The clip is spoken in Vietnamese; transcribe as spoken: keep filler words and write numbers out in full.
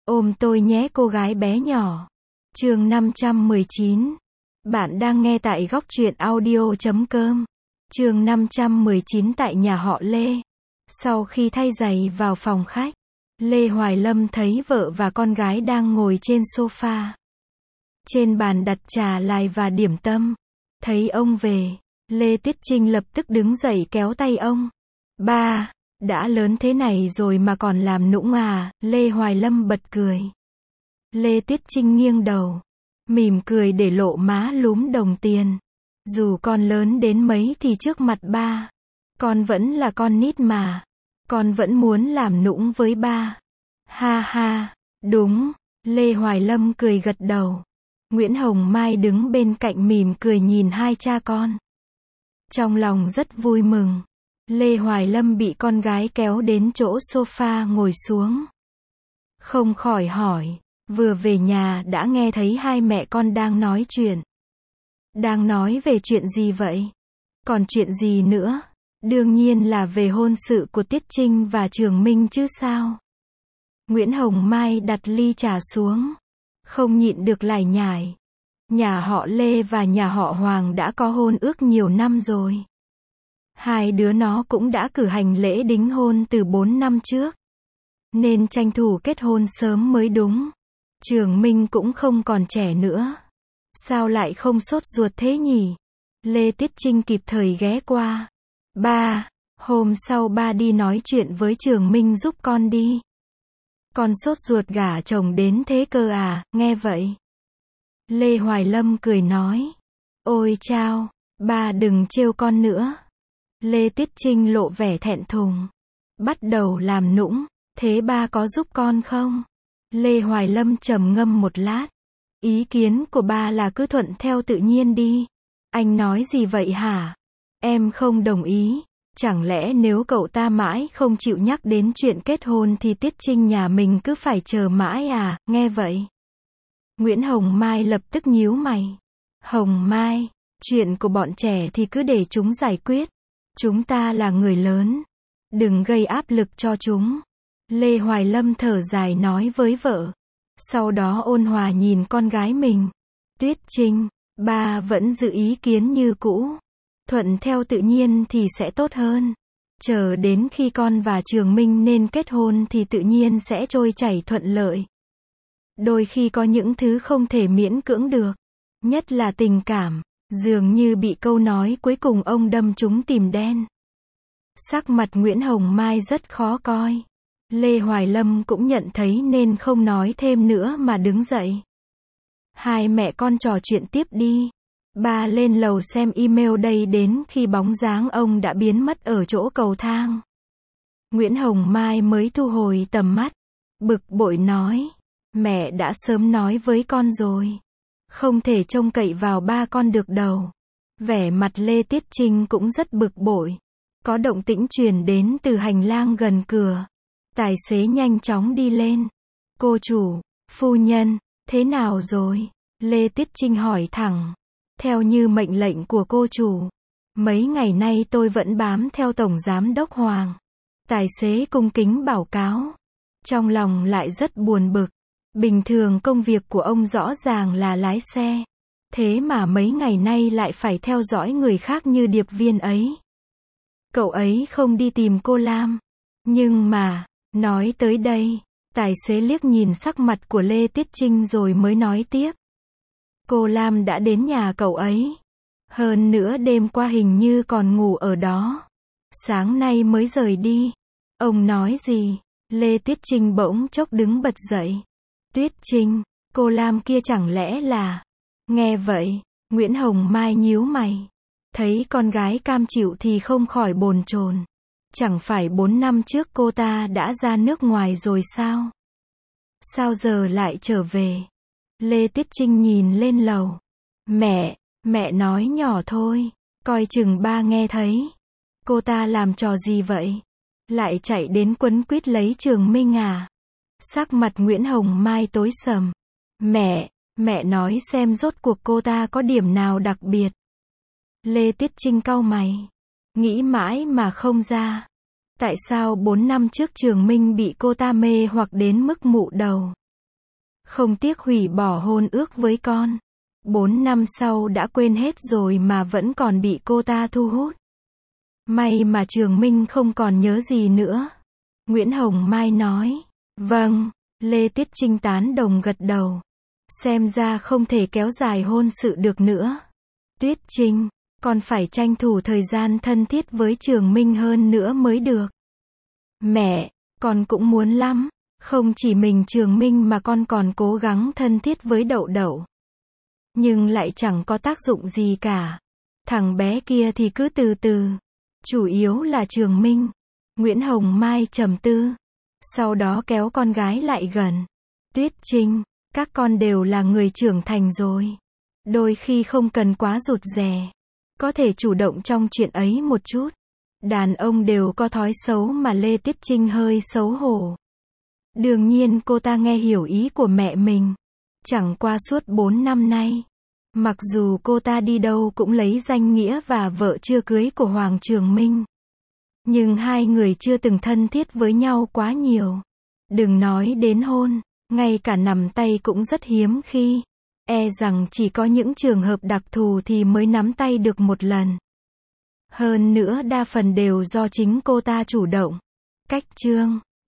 Ôm tôi nhé cô gái bé nhỏ. Chương năm trăm mười chín. Bạn đang nghe tại góc truyện audio chấm com. Chương năm trăm mười chín tại nhà họ Lê. Sau khi thay giày vào phòng khách, Lê Hoài Lâm thấy vợ và con gái đang ngồi trên sofa. Trên bàn đặt trà lai và điểm tâm. Thấy ông về, Lê Tuyết Trinh lập tức đứng dậy kéo tay ông. Ba, đã lớn thế này rồi mà còn làm nũng à? Lê Hoài Lâm bật cười. Lê Tuyết Trinh nghiêng đầu, mỉm cười để lộ má lúm đồng tiền. Dù con lớn đến mấy thì trước mặt ba, con vẫn là con nít mà. Con vẫn muốn làm nũng với ba. Ha ha, đúng. Lê Hoài Lâm cười gật đầu. Nguyễn Hồng Mai đứng bên cạnh mỉm cười nhìn hai cha con. Trong lòng rất vui mừng. Lê Hoài Lâm bị con gái kéo đến chỗ sofa ngồi xuống. Không khỏi hỏi, vừa về nhà đã nghe thấy hai mẹ con đang nói chuyện. Đang nói về chuyện gì vậy? Còn chuyện gì nữa? Đương nhiên là về hôn sự của Tiết Trinh và Trường Minh chứ sao? Nguyễn Hồng Mai đặt ly trà xuống, không nhịn được lải nhải. Nhà họ Lê và nhà họ Hoàng đã có hôn ước nhiều năm rồi. Hai đứa nó cũng đã cử hành lễ đính hôn từ bốn năm trước. Nên tranh thủ kết hôn sớm mới đúng. Trường Minh cũng không còn trẻ nữa. Sao lại không sốt ruột thế nhỉ? Lê Tiết Trinh kịp thời ghé qua. Ba, hôm sau ba đi nói chuyện với Trường Minh giúp con đi. Con sốt ruột gả chồng đến thế cơ à? Nghe vậy, Lê Hoài Lâm cười nói. Ôi chao, ba đừng trêu con nữa. Lê Tiết Trinh lộ vẻ thẹn thùng. Bắt đầu làm nũng. Thế ba có giúp con không? Lê Hoài Lâm trầm ngâm một lát. Ý kiến của ba là cứ thuận theo tự nhiên đi. Anh nói gì vậy hả? Em không đồng ý. Chẳng lẽ nếu cậu ta mãi không chịu nhắc đến chuyện kết hôn thì Tiết Trinh nhà mình cứ phải chờ mãi à? Nghe vậy, Nguyễn Hồng Mai lập tức nhíu mày. Hồng Mai, chuyện của bọn trẻ thì cứ để chúng giải quyết. Chúng ta là người lớn. Đừng gây áp lực cho chúng. Lê Hoài Lâm thở dài nói với vợ. Sau đó ôn hòa nhìn con gái mình. Tuyết Trinh, ba vẫn giữ ý kiến như cũ. Thuận theo tự nhiên thì sẽ tốt hơn. Chờ đến khi con và Trường Minh nên kết hôn thì tự nhiên sẽ trôi chảy thuận lợi. Đôi khi có những thứ không thể miễn cưỡng được. Nhất là tình cảm. Dường như bị câu nói cuối cùng ông đâm trúng tìm đen. Sắc mặt Nguyễn Hồng Mai rất khó coi. Lê Hoài Lâm cũng nhận thấy nên không nói thêm nữa mà đứng dậy. Hai mẹ con trò chuyện tiếp đi. Ba lên lầu xem email đây đến khi bóng dáng ông đã biến mất ở chỗ cầu thang. Nguyễn Hồng Mai mới thu hồi tầm mắt. Bực bội nói. Mẹ đã sớm nói với con rồi. Không thể trông cậy vào ba con được đâu. Vẻ mặt Lê Tiết Trinh cũng rất bực bội. Có động tĩnh truyền đến từ hành lang gần cửa. Tài xế nhanh chóng đi lên. Cô chủ, phu nhân, thế nào rồi? Lê Tiết Trinh hỏi thẳng. Theo như mệnh lệnh của cô chủ. Mấy ngày nay tôi vẫn bám theo Tổng Giám Đốc Hoàng. Tài xế cung kính báo cáo. Trong lòng lại rất buồn bực. Bình thường công việc của ông rõ ràng là lái xe. Thế mà mấy ngày nay lại phải theo dõi người khác như điệp viên ấy. Cậu ấy không đi tìm cô Lam. Nhưng mà, nói tới đây, tài xế liếc nhìn sắc mặt của Lê Tiết Trinh rồi mới nói tiếp. Cô Lam đã đến nhà cậu ấy. Hơn nữa đêm qua hình như còn ngủ ở đó. Sáng nay mới rời đi. Ông nói gì? Lê Tiết Trinh bỗng chốc đứng bật dậy. Tuyết Trinh, cô Lam kia chẳng lẽ là... Nghe vậy, Nguyễn Hồng Mai nhíu mày. Thấy con gái cam chịu thì không khỏi bồn chồn. Chẳng phải bốn năm trước cô ta đã ra nước ngoài rồi sao? Sao giờ lại trở về? Lê Tiết Trinh nhìn lên lầu. Mẹ, mẹ nói nhỏ thôi. Coi chừng ba nghe thấy. Cô ta làm trò gì vậy? Lại chạy đến quấn quýt lấy Trường Minh à? Sắc mặt Nguyễn Hồng Mai tối sầm. Mẹ, mẹ nói xem rốt cuộc cô ta có điểm nào đặc biệt. Lê Tiết Trinh cau mày. Nghĩ mãi mà không ra. Tại sao bốn năm trước Trường Minh bị cô ta mê hoặc đến mức mụ đầu? không tiếc hủy bỏ hôn ước với con. Bốn năm sau đã quên hết rồi mà vẫn còn bị cô ta thu hút. May mà Trường Minh không còn nhớ gì nữa. Nguyễn Hồng Mai nói. Vâng, Lê Tiết Trinh tán đồng gật đầu. Xem ra không thể kéo dài hôn sự được nữa. Tuyết Trinh, con phải tranh thủ thời gian thân thiết với Trường Minh hơn nữa mới được. Mẹ, con cũng muốn lắm. Không chỉ mình Trường Minh mà con còn cố gắng thân thiết với Đậu Đậu. Nhưng lại chẳng có tác dụng gì cả. Thằng bé kia thì cứ từ từ. Chủ yếu là Trường Minh. Nguyễn Hồng Mai trầm tư. Sau đó kéo con gái lại gần. Tuyết Trinh, các con đều là người trưởng thành rồi. Đôi khi không cần quá rụt rè. Có thể chủ động trong chuyện ấy một chút. Đàn ông đều có thói xấu mà Lê Tiết Trinh hơi xấu hổ. Đương nhiên cô ta nghe hiểu ý của mẹ mình. Chẳng qua suốt bốn năm nay. Mặc dù cô ta đi đâu cũng lấy danh nghĩa và vợ chưa cưới của Hoàng Trường Minh. Nhưng hai người chưa từng thân thiết với nhau quá nhiều. Đừng nói đến hôn, ngay cả nắm tay cũng rất hiếm khi. E rằng chỉ có những trường hợp đặc thù thì mới nắm tay được một lần. Hơn nữa đa phần đều do chính cô ta chủ động. Cách chương